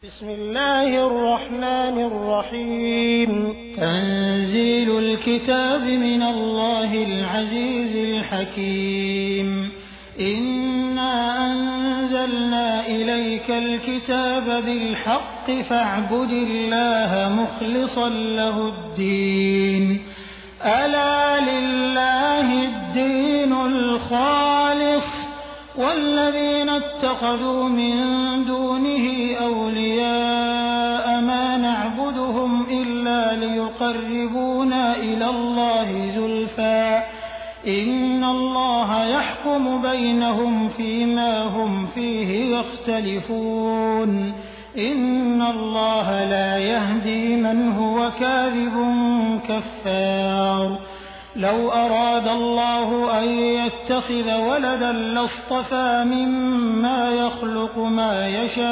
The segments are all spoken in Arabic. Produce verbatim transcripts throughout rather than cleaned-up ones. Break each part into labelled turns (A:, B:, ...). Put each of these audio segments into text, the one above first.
A: بسم الله الرحمن الرحيم. تنزيل الكتاب من الله العزيز الحكيم. إنا أنزلنا إليك الكتاب بالحق فاعبد الله مخلصا له الدين. ألا لله الدين الخالص والذين اتخذوا من دونه أولياء ما نعبدهم إلا ليقربونا إلى الله زلفى إن الله يحكم بينهم فيما هم فيه يختلفون إن الله لا يهدي من هو كاذب كفار. لو أراد الله أن يتخذ ولدا لاصطفى مما يخلق ما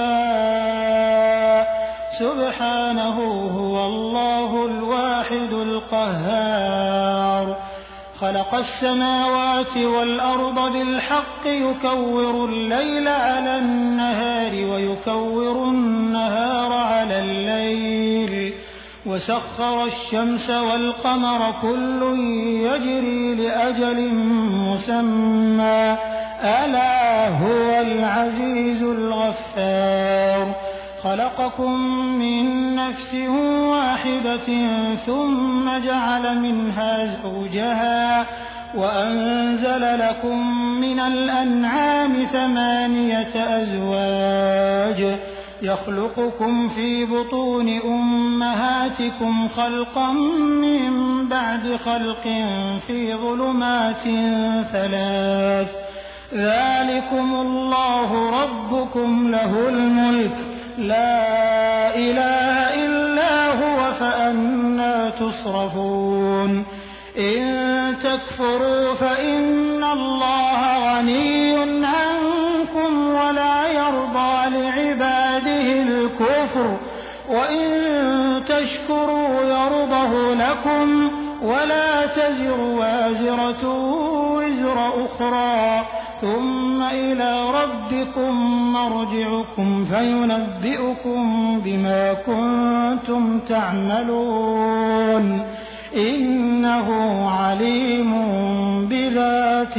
A: يشاء سبحانه هو الله الواحد القهار. خلق السماوات والأرض بالحق يكور الليل على النهار ويكور النهار على الليل وسخر الشمس والقمر كل يجري لأجل مسمى ألا هو العزيز الغفار. خلقكم من نفس واحدة ثم جعل منها زوجها وأنزل لكم من الأنعام ثمانية أزواج يخلقكم في بطون أمهاتكم خلقا من بعد خلق في ظلمات ثلاث ذلكم الله ربكم له الملك لا إله إلا هو فأنى تصرفون. إن تكفروا فإن الله غني عنكم ولا يرضى لعباده الكفر وإن تشكروا يرضه لكم ولا تزر وازرة وزر أخرى ثم إلى ربكم مرجعكم فينبئكم بما كنتم تعملون إنه عليم بذات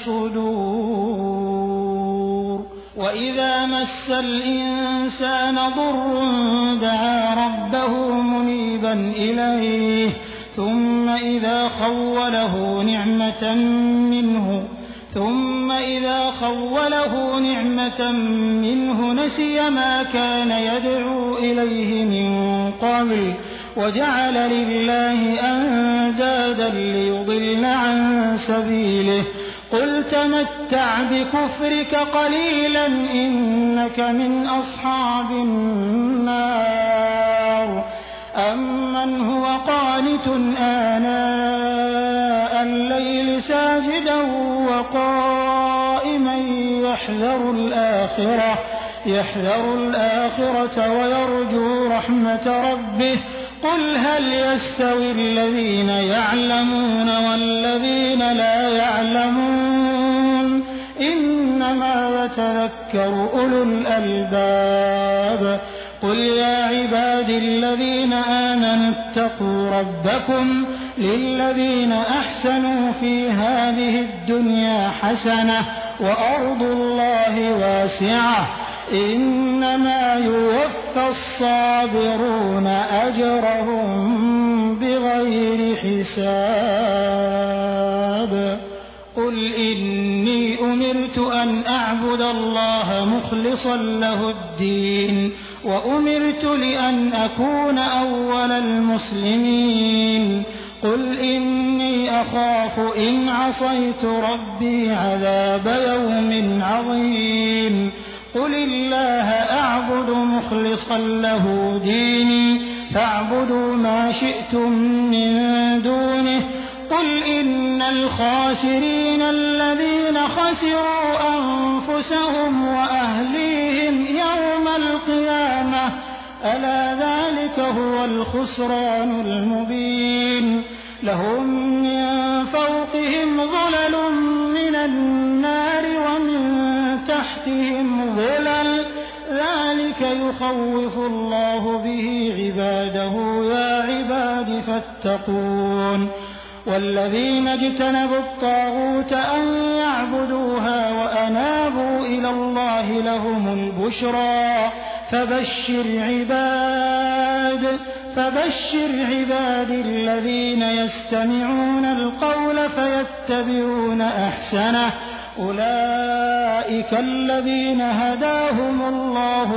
A: الصدور. وإذا مس الإنسان ضر دعا ربه منيبا إليه ثم إذا خوله نعمة منه ثم إذا خوله نعمة منه نسي ما كان يدعو إليه من قبل وجعل لله أندادا ليضل عن سبيله قل تمتع بكفرك قليلا إنك من أصحاب النار. أمن هو قانت آناء الليل ساجدا وقائما يحذر الآخرة يحذر الآخرة ويرجو رحمة ربه قل هل يستوي الذين يعلمون والذين لا يعلمون إنما يتذكر أولو الألباب. قل يا عبادي الذين آمنوا اتقوا ربكم للذين أحسنوا في هذه الدنيا حسنة وأرض الله واسعة إنما يوفى الصابرون أجرهم بغير حساب. قل إني أمرت أن أعبد الله مخلصا له الدين وأمرت لأن أكون أول المسلمين. قل إني أخاف إن عصيت ربي عذاب يوم عظيم. قل الله أعبد مخلصا له ديني فاعبدوا ما شئتم من دونه. قل إن الخاسرين الذين خسروا أنفسهم وأهليهم يوم القيامة ألا ذلك هو الخسران المبين. لهم من فوقهم ظلل من النار ومن تحتهم ظلل ذلك يخوف الله به عباده يا عباد فاتقون والذين اجتنبوا الطاغوت أن يعبدوها وأنابوا إلى الله لهم البشرى فبشر عباد فبشر عباد الذين يستمعون القول فيتبعون أحسنه أولئك الذين هداهم الله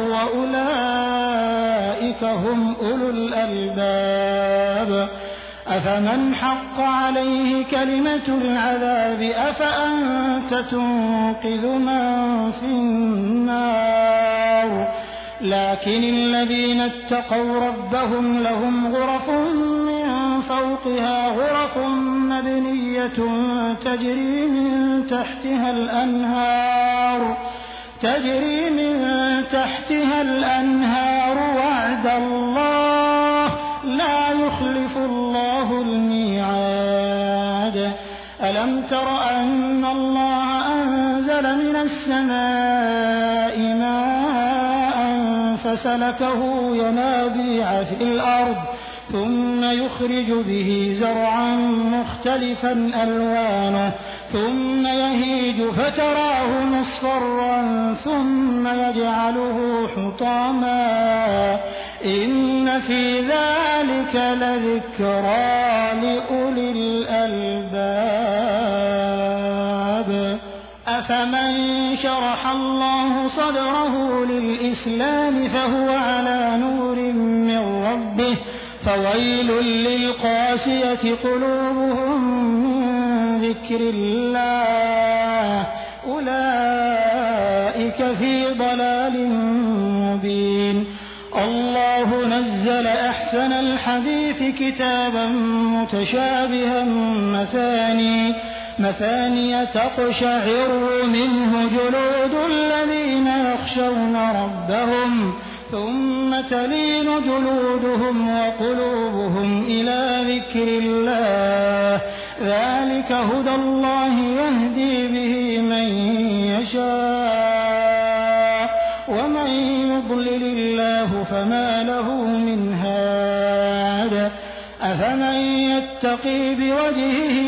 A: وأولئك هم أولو الألباب أفمن حق عليه كلمة العذاب أفأنت تنقذ من في النار لكن الذين اتقوا ربهم لهم غرف من فوقها غرف مبنية تجري من تحتها الأنهار تجري من تحتها الأنهار وعد الله لا يخلف الله الميعاد ألم تر أن الله أنزل من السماء ماء فسلكه ينابيع في الأرض ثم يخرج به زرعا مختلفا ألوانه ثم يهيج فتراه مصفرا ثم يجعله حطاما إن في ذلك لذكرى لأولي الألباب أفمن شرح الله صدره للإسلام فهو على نور من ربه فويل للقاسية قلوبهم من ذكر الله أولئك في ضلال مبين الله نزل أحسن الحديث كتابا متشابها مثاني مثانية تقشعر منه جلود الذين يخشون ربهم ثم تلين جلودهم وقلوبهم إلى ذكر الله ذلك هدى الله يهدي به من يشاء ومن يضلل الله فما له من هاد أفمن يتقي بوجهه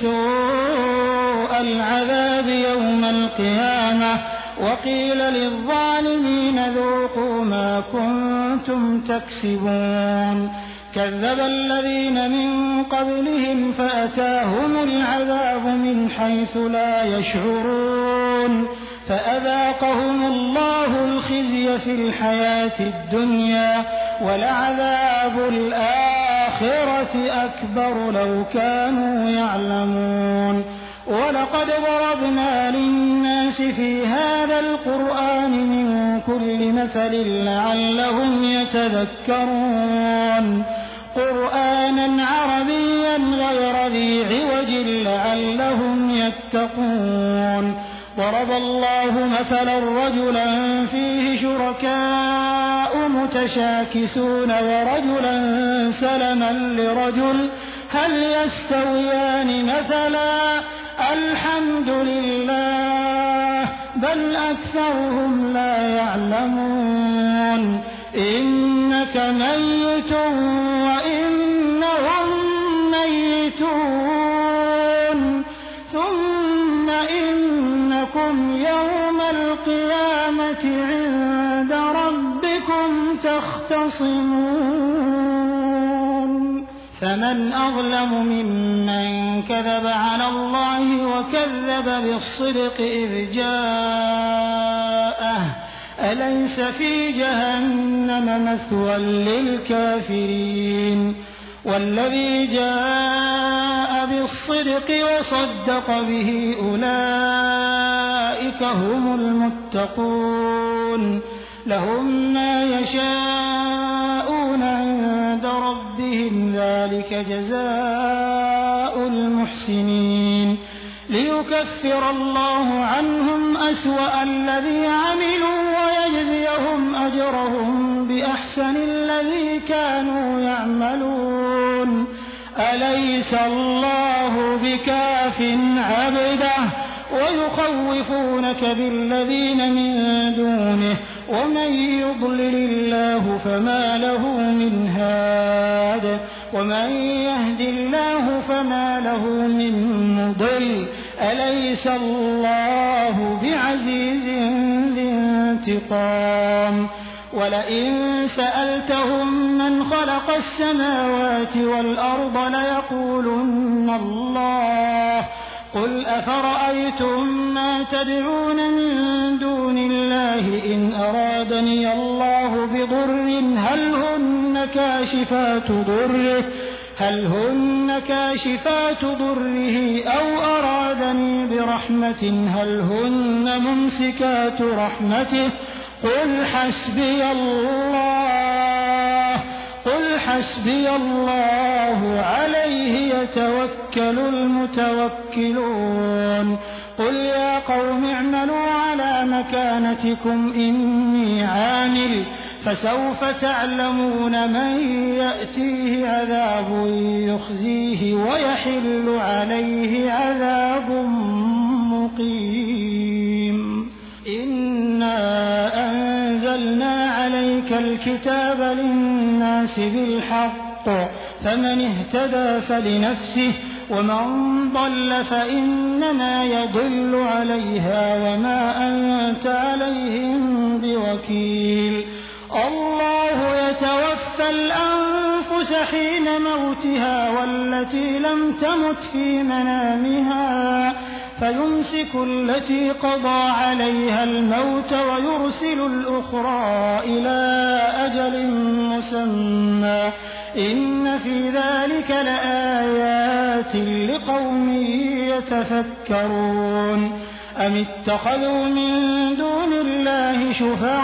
A: سوء العذاب يوم القيامة وقيل للظالمين ذوقوا ما كنتم تكسبون كذب الذين من قبلهم فأتاهم العذاب من حيث لا يشعرون فأذاقهم الله الخزي في الحياة الدنيا ولعذاب الآخرة أكبر لو كانوا يعلمون ولقد ضربنا للناس في هذا القرآن من كل مثل لعلهم يتذكرون قرآنا عربيا غير ذي عوج لعلهم يتقون ضرب الله مثلا رجلا فيه شركاء متشاكسون ورجلا سلما لرجل هل يستويان مثلا الحمد لله بل أكثرهم لا يعلمون إنك ميت وإنهم ميتون ثم إنكم يوم القيامة عند ربكم تختصمون فمن أظلم ممن كذب على الله وكذب بالصدق إذ جاءه أليس في جهنم مثوى للكافرين والذي جاء بالصدق وصدق به أولئك هم المتقون لهم ما يشاءون عند ربهم ذلك جزاء المحسنين ليكفر الله عنهم أسوأ الذي عملوا ويجزيهم أجرهم بأحسن الذي كانوا يعملون أليس الله بكاف عبده ويخوفونك بالذين من دونه ومن يضلل الله فما له من هاد ومن يهد الله فما له من مضل أليس الله بعزيز ذي انتقام ولئن سألتهم من خلق السماوات والأرض ليقولن الله قل أفرأيتم ما تدعون من دون الله إن أرادني الله بضر هل هن كاشفات ضره هل هن كاشفات ضره أو أرادني برحمة هل هن ممسكات رحمته قل حسبي الله قل حسبي الله عليه يتوكل المتوكلون قل يا قوم اعملوا على مكانتكم إني عامل فسوف تعلمون من يأتيه عذاب يخزيه ويحل عليه عذاب مقيم إنا أنزلنا عليك الكتاب للناس بالحق فمن اهتدى فلنفسه ومن ضل فإنما يضل عليها وما أنت عليهم بوكيل الله يتوفى الأنفس حين موتها والتي لم تمت في منامها فيمسك التي قضى عليها الموت ويرسل الأخرى إلى أجل مسمى إن في ذلك لآيات لقوم يتفكرون أم اتخذوا من دون الله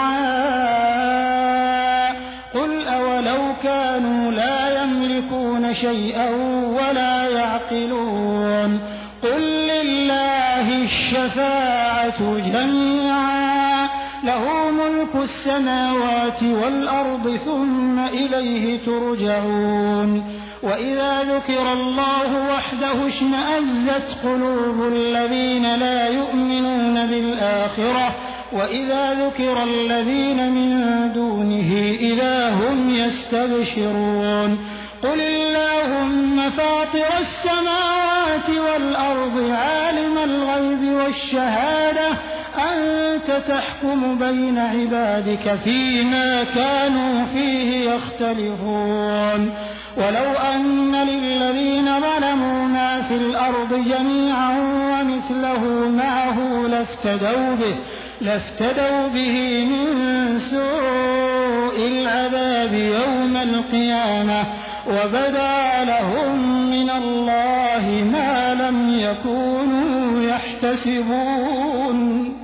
A: شفعاء قل أولو كانوا لا يملكون شيئا ولا يعقلون قل لله الشفاعة جميعا له ملك السماوات والأرض ثم إليه ترجعون وإذا ذكر الله وحده اشمأزت قلوب الذين لا يؤمنون بالآخرة وإذا ذكر الذين من دونه إذا هم يستبشرون قل اللهم فاطر السماوات والأرض عالم الغيب والشهادة أنت تحكم بين عبادك فيما كانوا فيه يختلفون ولو أن للذين ظلموا ما في الأرض جميعا ومثله معه لافتدوا به لافتدوا به من سوء العذاب يوم القيامة وبدا لهم من الله ما لم يكونوا يحتسبون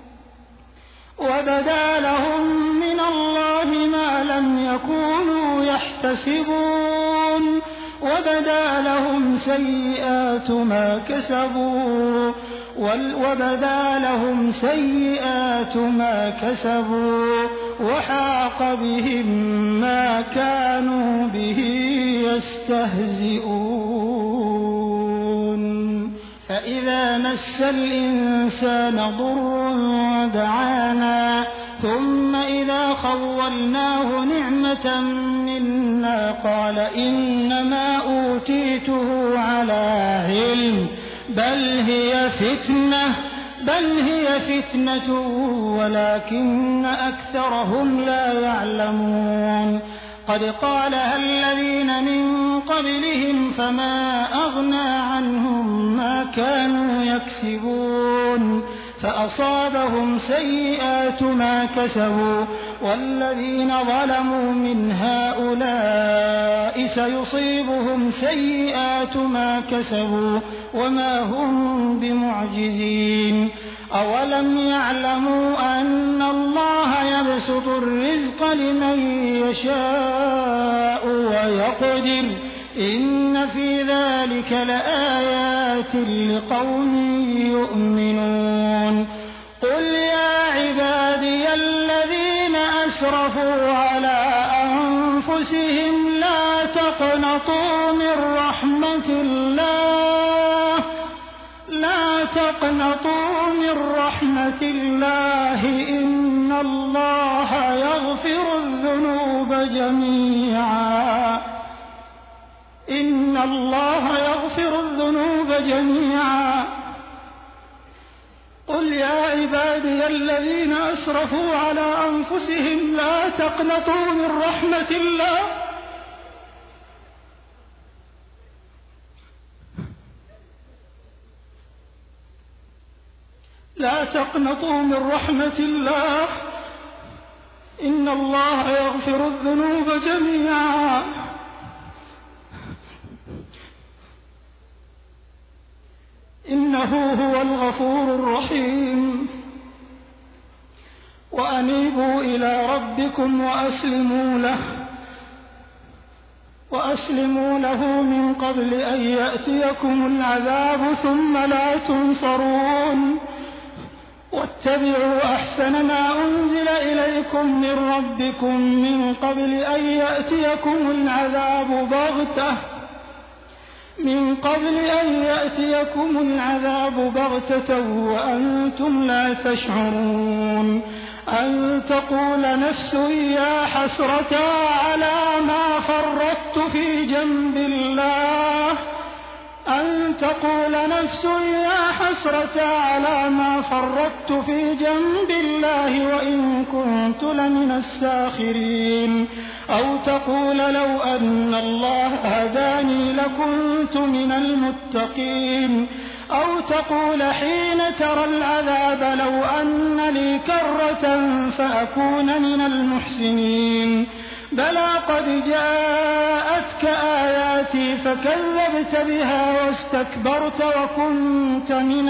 A: وبدا لهم من الله ما لم يكونوا يحتسبون وبدا لهم سيئات ما كسبوا وبدا لهم سيئات ما كسبوا وحاق بهم ما كانوا به يستهزئون فإذا مس الإنسان ضر دعانا ثم إذا خولناه نعمة منا قال إنما أوتيته على علم بل هي فتنة بل هي فتنة ولكن أكثرهم لا يعلمون قد قالها الذين من قبلهم فما أغنى عنهم ما كانوا يكسبون فأصابهم سيئات ما كسبوا والذين ظلموا من هؤلاء سيصيبهم سيئات ما كسبوا وما هم بمعجزين أولم يعلموا أن الله يبسط الرزق لمن يشاء ويقدر إن في ذلك لآيات لقوم يؤمنون قل يا عبادي الذين أسرفوا على أنفسهم لا تقنطوا من رحمة الله لا تقنطوا من رحمة الله إن الله جميعا إن الله يغفر الذنوب جميعا قل يا عبادي الذين أسرفوا على أنفسهم لا تقنطوا من رحمة الله لا تقنطوا من رحمة الله إن الله يغفر الذنوب جميعا إنه هو الغفور الرحيم وأنيبوا إلى ربكم وأسلموا له وأسلموا له من قبل أن يأتيكم العذاب ثم لا تنصرون واتبعوا أحسن ما أنزل إليكم من ربكم من قبل أن يأتيكم العذاب بغتة من قبل أن يأتيكم العذاب بغتة وأنتم لا تشعرون أن تقول نفس يا حسرة على ما فرطت في جنب الله أن تقول نفس يا حسرة على ما فرطت في جنب الله وإن كنت لمن الساخرين أو تقول لو أن الله هداني لكنت من المتقين أو تقول حين ترى العذاب لو أن لي كرة فأكون من المحسنين بلى قد جاءتك آياتي فكذبت بها واستكبرت وكنت من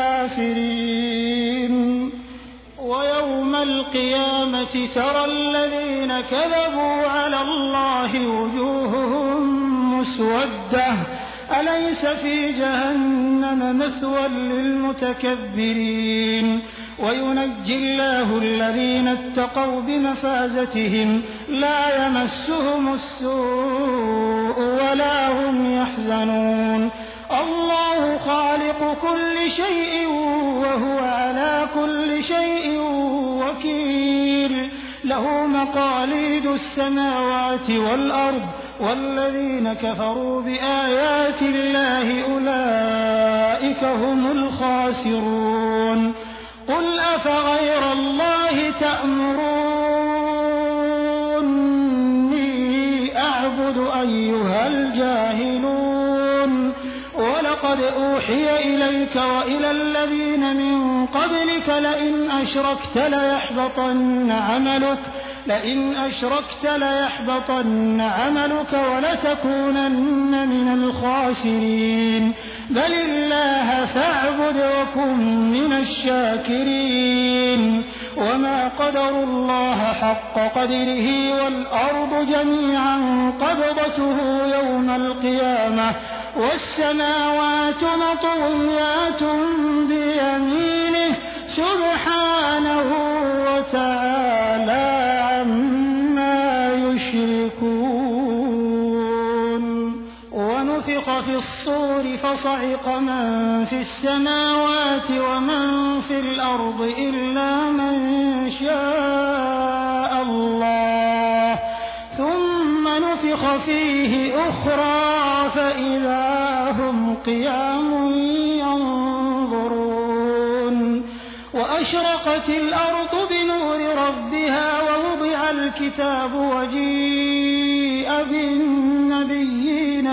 A: الكافرين ويوم القيامة ترى الذين كذبوا على الله وجوههم مسودة أليس في جهنم مثوى للمتكبرين وينجي الله الذين اتقوا بمفازتهم لا يمسهم السوء ولا هم يحزنون الله خالق كل شيء وهو على كل شيء وكيل له مقاليد السماوات والأرض والذين كفروا بآيات الله أولئك هم الخاسرون قل أفغير الله تأمروني أعبد أيها الجاهلون ولقد أوحي إليك وإلى الذين من قبلك لئن أشركت ليحبطن عملك لئن أشركت ليحبطن عملك ولتكونن من الخاسرين بل الله فاعبد وكن من الشاكرين وما قدروا الله حق قدره والأرض جميعا قبضته يوم القيامة والسماوات مطويات بيمينه سبحانه وتعالى عما يشركون ونفخ في الصور فصعق من في السماوات ومن في الأرض إلا من شاء الله ثم نفخ فيه أخرى فإذا هم قيام ينظرون وأشرقت الأرض بنور ربها ووضع الكتاب وجيء بالنبيين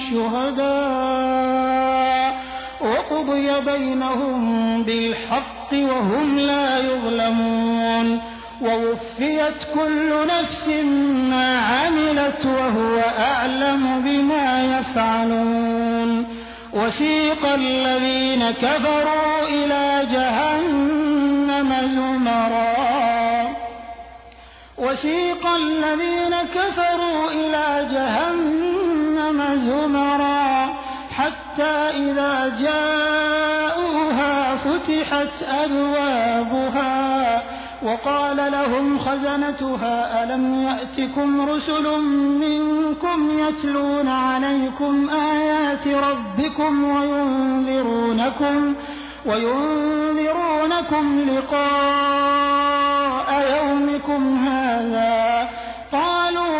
A: والشهداء وقضي بينهم بالحق وهم لا يظلمون ووفيت كل نفس ما عملت وهو أعلم بما يفعلون وسيق الذين كفروا إلى جهنم زمرا وسيق الذين كفروا إلى جهنم زمرا حتى إذا جاءوها فتحت أبوابها وقال لهم خزنتها ألم يأتكم رسل منكم يتلون عليكم آيات ربكم وينذرونكم وينذرونكم لقاء يومكم هذا قالوا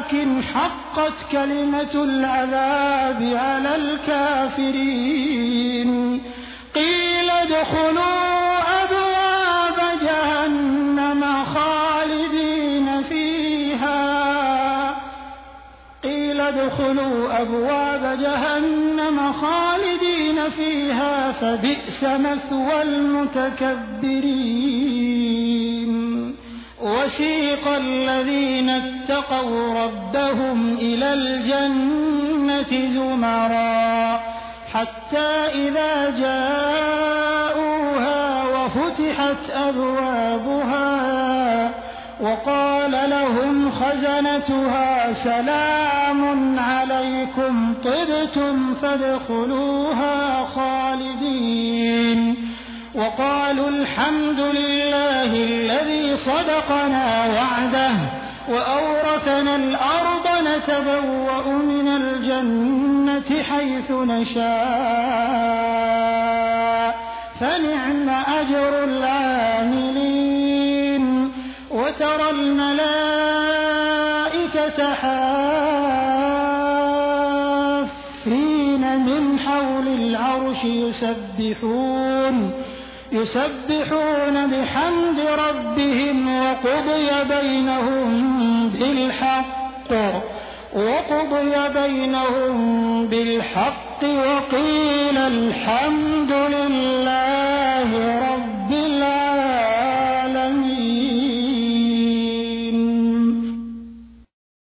A: ولكن حقت كلمة العذاب على الكافرين. قيل ادخلوا أبواب جهنم خالدين فيها قيل ادخلوا أبواب جهنم خالدين فيها فبئس مثوى المتكبرين. وسيق الذين اتقوا ربهم إلى الجنة زمرا حتى إذا جاءوها وفتحت أبوابها وقال لهم خزنتها سلام عليكم طبتم فادخلوها خالدين وقالوا الحمد لله الذي صدقنا وعده وأورثنا الأرض نتبوأ من الجنة حيث نشاء فنعم أجر العاملين. وترى الملائكة حافين من حول العرش يسبحون يسبحون بحمد ربهم وقضي بينهم بالحق وقضي بينهم بالحق وقيل الحمد لله